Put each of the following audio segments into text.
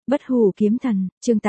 Bất hủ kiếm thần, chương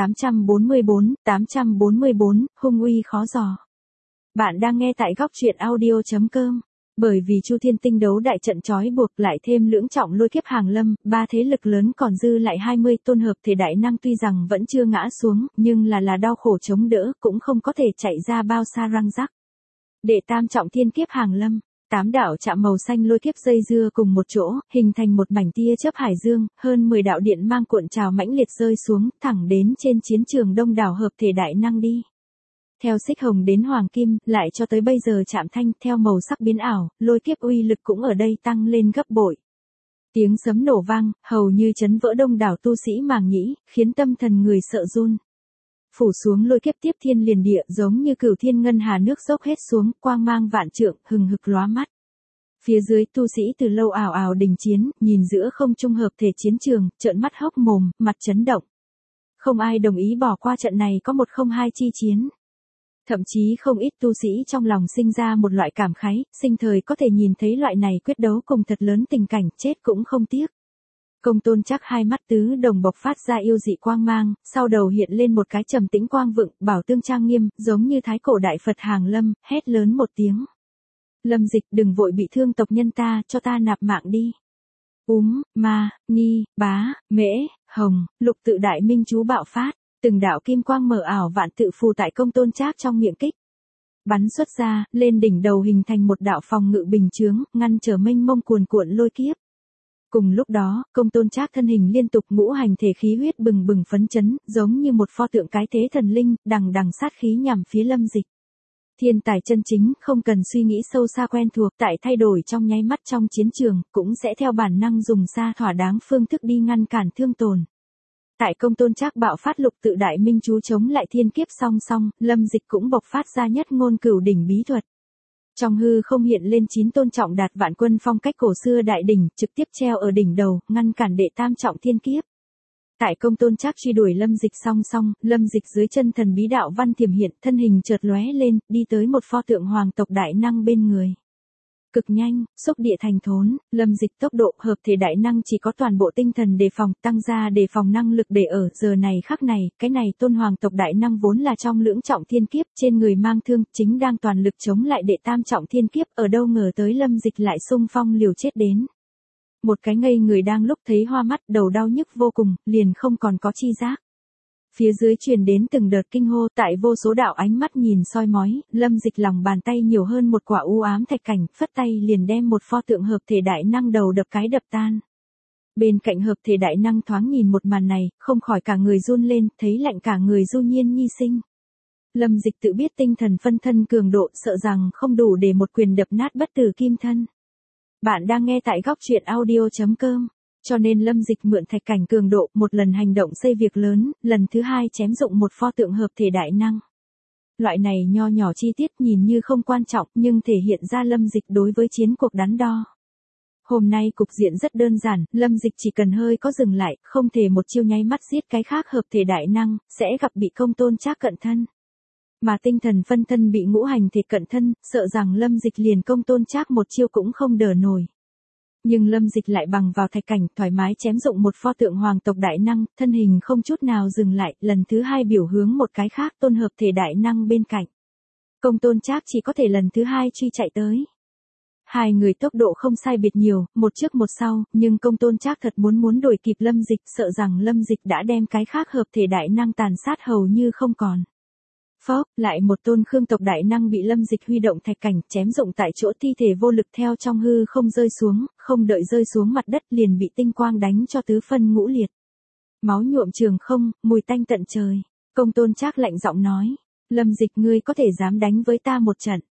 844, hung uy khó dò. Bạn đang nghe tại góc truyện audio.com. Bởi vì Chu Thiên Tinh đấu đại trận trói buộc lại thêm lưỡng trọng lôi kiếp hàng lâm, ba thế lực lớn còn dư lại 20 tôn hợp thể đại năng tuy rằng vẫn chưa ngã xuống, nhưng là đau khổ chống đỡ cũng không có thể chạy ra bao xa răng rắc. Đệ tam trọng thiên kiếp hàng lâm. 8 đạo chạm màu xanh lôi kiếp dây dưa cùng một chỗ, hình thành một mảnh tia chớp hải dương, hơn 10 đạo điện mang cuộn trào mãnh liệt rơi xuống, thẳng đến trên chiến trường đông đảo hợp thể đại năng đi. Theo xích hồng đến hoàng kim, lại cho tới bây giờ chạm thanh, theo màu sắc biến ảo, lôi kiếp uy lực cũng ở đây tăng lên gấp bội. Tiếng sấm nổ vang, hầu như chấn vỡ đông đảo tu sĩ màng nhĩ, khiến tâm thần người sợ run. Phủ xuống lôi kiếp tiếp thiên liền địa giống như cửu thiên ngân hà nước dốc hết xuống, quang mang vạn trượng, hừng hực lóa mắt. Phía dưới tu sĩ từ lâu ào ào đình chiến, nhìn giữa không trung hợp thể chiến trường, trợn mắt hốc mồm, mặt chấn động. Không ai đồng ý bỏ qua trận này có 102 chi chiến. Thậm chí không ít tu sĩ trong lòng sinh ra một loại cảm khái, sinh thời có thể nhìn thấy loại này quyết đấu cùng thật lớn tình cảnh, chết cũng không tiếc. Công Tôn Trác hai mắt tứ đồng bộc phát ra yêu dị quang mang, sau đầu hiện lên một cái trầm tĩnh quang vựng, bảo tương trang nghiêm, giống như thái cổ đại Phật hàng lâm, hét lớn một tiếng. Lâm Dịch, đừng vội bị thương tộc nhân ta, cho ta nạp mạng đi. Ma, Ni, Bá, Mễ, Hồng, Lục tự đại minh chú bạo phát, từng đạo kim quang mở ảo vạn tự phù tại Công Tôn Trác trong miệng kích. Bắn xuất ra, lên đỉnh đầu hình thành một đạo phòng ngự bình chướng, ngăn trở mênh mông cuồn cuộn lôi kiếp. Cùng lúc đó, Công Tôn Trác thân hình liên tục ngũ hành thể khí huyết bừng bừng phấn chấn, giống như một pho tượng cái thế thần linh, đằng đằng sát khí nhằm phía Lâm Dịch. Thiên tài chân chính, không cần suy nghĩ sâu xa quen thuộc, tại thay đổi trong nháy mắt trong chiến trường, cũng sẽ theo bản năng dùng xa thỏa đáng phương thức đi ngăn cản thương tổn. Tại Công Tôn Trác bạo phát lục tự đại minh chú chống lại thiên kiếp song song, Lâm Dịch cũng bộc phát ra nhất ngôn cửu đỉnh bí thuật. Trong hư không hiện lên 9 tôn trọng đạt vạn quân phong cách cổ xưa đại đỉnh, trực tiếp treo ở đỉnh đầu, ngăn cản đệ tam trọng thiên kiếp. Tại Công Tôn Trác truy đuổi Lâm Dịch song song, Lâm Dịch dưới chân thần bí đạo văn thiểm hiện, thân hình chợt lóe lên, đi tới một pho tượng hoàng tộc đại năng bên người. Cực nhanh, xúc địa thành thốn, Lâm Dịch tốc độ hợp thể đại năng chỉ có toàn bộ tinh thần đề phòng, tăng ra đề phòng năng lực để ở giờ này khắc này, cái này tôn hoàng tộc đại năng vốn là trong lưỡng trọng thiên kiếp, trên người mang thương, chính đang toàn lực chống lại đệ tam trọng thiên kiếp, ở đâu ngờ tới Lâm Dịch lại xung phong liều chết đến. Một cái ngây người đang lúc thấy hoa mắt, đầu đau nhức vô cùng, liền không còn có chi giác. Phía dưới truyền đến từng đợt kinh hô, tại vô số đạo ánh mắt nhìn soi mói, Lâm Dịch lòng bàn tay nhiều hơn một quả u ám thạch cảnh, phất tay liền đem một pho tượng hợp thể đại năng đầu đập cái đập tan. Bên cạnh hợp thể đại năng thoáng nhìn một màn này, không khỏi cả người run lên, thấy lạnh cả người du nhiên nhi sinh. Lâm Dịch tự biết tinh thần phân thân cường độ, sợ rằng không đủ để một quyền đập nát bất tử kim thân. Bạn đang nghe tại góc truyện audio.com. Cho nên Lâm Dịch mượn thạch cảnh cường độ, một lần hành động xây việc lớn, lần thứ hai chém dụng một pho tượng hợp thể đại năng. Loại này nho nhỏ chi tiết nhìn như không quan trọng, nhưng thể hiện ra Lâm Dịch đối với chiến cuộc đắn đo. Hôm nay cục diện rất đơn giản, Lâm Dịch chỉ cần hơi có dừng lại, không thể một chiêu nháy mắt giết cái khác hợp thể đại năng, sẽ gặp bị Công Tôn Trác cận thân. Mà tinh thần phân thân bị ngũ hành thể cận thân, sợ rằng Lâm Dịch liền Công Tôn Trác một chiêu cũng không đỡ nổi. Nhưng Lâm Dịch lại bằng vào thạch cảnh, thoải mái chém dụng một pho tượng hoàng tộc đại năng, thân hình không chút nào dừng lại, lần thứ hai biểu hướng một cái khác tôn hợp thể đại năng bên cạnh. Công Tôn Trác chỉ có thể lần thứ hai truy chạy tới. Hai người tốc độ không sai biệt nhiều, một trước một sau, nhưng Công Tôn Trác thật muốn đuổi kịp Lâm Dịch, sợ rằng Lâm Dịch đã đem cái khác hợp thể đại năng tàn sát hầu như không còn. Phốc, lại một tôn khương tộc đại năng bị Lâm Dịch huy động thạch cảnh, chém dụng tại chỗ, thi thể vô lực theo trong hư không rơi xuống, không đợi rơi xuống mặt đất liền bị tinh quang đánh cho tứ phân ngũ liệt. Máu nhuộm trường không, mùi tanh tận trời. Công Tôn Trác lạnh giọng nói, Lâm Dịch, ngươi có thể dám đánh với ta một trận.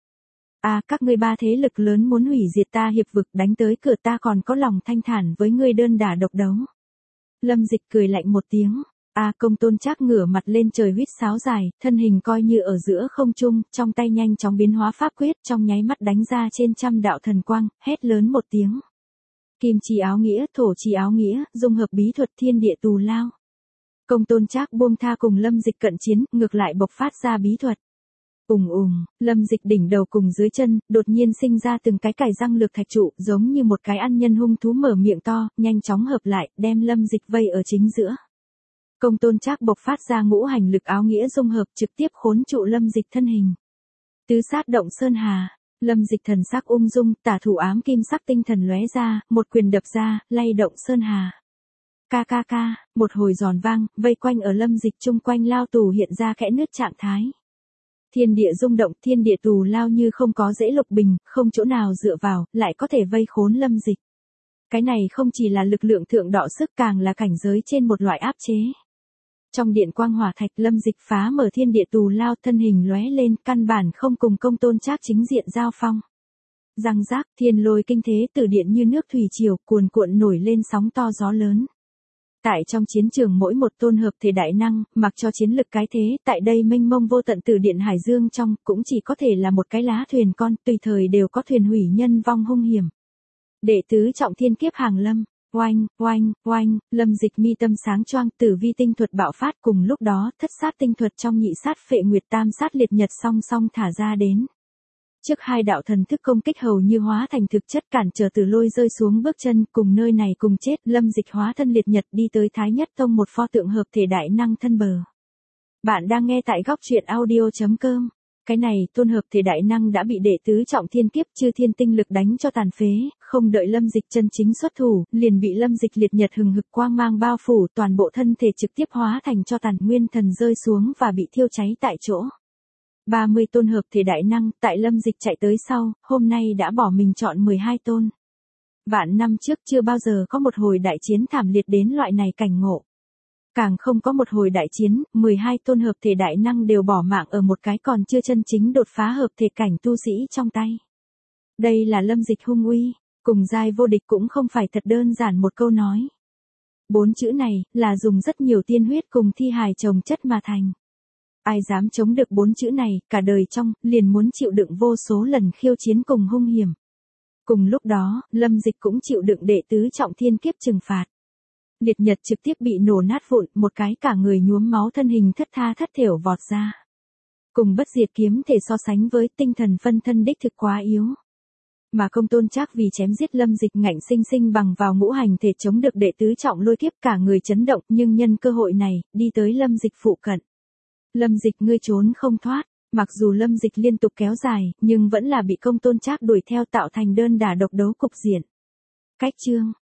Các ngươi ba thế lực lớn muốn hủy diệt ta hiệp vực, đánh tới cửa ta còn có lòng thanh thản với ngươi đơn đả độc đấu. Lâm Dịch cười lạnh một tiếng. Công Tôn Trác ngửa mặt lên trời huýt sáo dài, thân hình coi như ở giữa không trung, trong tay nhanh chóng biến hóa pháp quyết, trong nháy mắt đánh ra trên trăm đạo thần quang, hét lớn một tiếng. Kim chi áo nghĩa, thổ chi áo nghĩa, dung hợp bí thuật thiên địa tù lao. Công Tôn Trác buông tha cùng Lâm Dịch cận chiến, ngược lại bộc phát ra bí thuật. Lâm Dịch đỉnh đầu cùng dưới chân, đột nhiên sinh ra từng cái cài răng lược thạch trụ, giống như một cái ăn nhân hung thú mở miệng to, nhanh chóng hợp lại, đem Lâm Dịch vây ở chính giữa. Công Tôn Trác bộc phát ra ngũ hành lực áo nghĩa dung hợp trực tiếp khốn trụ Lâm Dịch thân hình. Tứ sát động sơn hà, Lâm Dịch thần sắc ung dung, tả thủ ám kim sắc tinh thần lóe ra, một quyền đập ra, lay động sơn hà. Ca ca ca, một hồi giòn vang, vây quanh ở Lâm Dịch chung quanh lao tù hiện ra kẽ nứt trạng thái. Thiên địa rung động, thiên địa tù lao như không có dễ lục bình, không chỗ nào dựa vào, lại có thể vây khốn Lâm Dịch. Cái này không chỉ là lực lượng thượng đọ sức, càng là cảnh giới trên một loại áp chế. Trong điện quang hỏa thạch, Lâm Dịch phá mở thiên địa tù lao, thân hình lóe lên, căn bản không cùng Công Tôn Trác chính diện giao phong. Răng rác, thiên lôi kinh thế từ điện như nước thủy triều, cuồn cuộn nổi lên sóng to gió lớn. Tại trong chiến trường mỗi một tôn hợp thể đại năng, mặc cho chiến lực cái thế, tại đây mênh mông vô tận từ điện hải dương trong, cũng chỉ có thể là một cái lá thuyền con, tùy thời đều có thuyền hủy nhân vong hung hiểm. Đệ tứ trọng thiên kiếp hàng lâm, oanh, oanh, oanh, Lâm Dịch mi tâm sáng choang, tử vi tinh thuật bạo phát, cùng lúc đó, thất sát tinh thuật trong nhị sát phệ nguyệt tam sát liệt nhật song song thả ra đến. Trước hai đạo thần thức công kích hầu như hóa thành thực chất, cản trở Tử Lôi rơi xuống bước chân, cùng nơi này cùng chết, Lâm Dịch hóa thân liệt nhật đi tới Thái Nhất Tông, một pho tượng hợp thể đại năng thân bờ. Bạn đang nghe tại góc truyện audio.com. Cái này, tôn hợp thể đại năng đã bị đệ tứ trọng thiên kiếp chư thiên tinh lực đánh cho tàn phế, không đợi Lâm Dịch chân chính xuất thủ, liền bị Lâm Dịch liệt nhật hừng hực quang mang bao phủ, toàn bộ thân thể trực tiếp hóa thành cho tàn, nguyên thần rơi xuống và bị thiêu cháy tại chỗ. 30 tôn hợp thể đại năng, tại Lâm Dịch chạy tới sau, hôm nay đã bỏ mình chọn 12 tôn. Vạn năm trước chưa bao giờ có một hồi đại chiến thảm liệt đến loại này cảnh ngộ. Càng không có một hồi đại chiến, 12 tôn hợp thể đại năng đều bỏ mạng ở một cái còn chưa chân chính đột phá hợp thể cảnh tu sĩ trong tay. Đây là Lâm Dịch hung uy, cùng giai vô địch cũng không phải thật đơn giản một câu nói. 4 chữ này, là dùng rất nhiều tiên huyết cùng thi hài chồng chất mà thành. Ai dám chống được 4 chữ này, cả đời trong, liền muốn chịu đựng vô số lần khiêu chiến cùng hung hiểm. Cùng lúc đó, Lâm Dịch cũng chịu đựng đệ tứ trọng thiên kiếp trừng phạt. Liệt nhật trực tiếp bị nổ nát vụn, một cái cả người nhuốm máu thân hình thất tha thất thểu vọt ra. Cùng bất diệt kiếm thể so sánh với tinh thần phân thân đích thực quá yếu. Mà Công Tôn Trác vì chém giết Lâm Dịch ngạnh sinh sinh bằng vào ngũ hành thể chống được đệ tứ trọng lôi kiếp, cả người chấn động, nhưng nhân cơ hội này, đi tới Lâm Dịch phụ cận. Lâm Dịch ngươi trốn không thoát, mặc dù Lâm Dịch liên tục kéo dài, nhưng vẫn là bị Công Tôn Trác đuổi theo tạo thành đơn đả độc đấu cục diện. Cách chương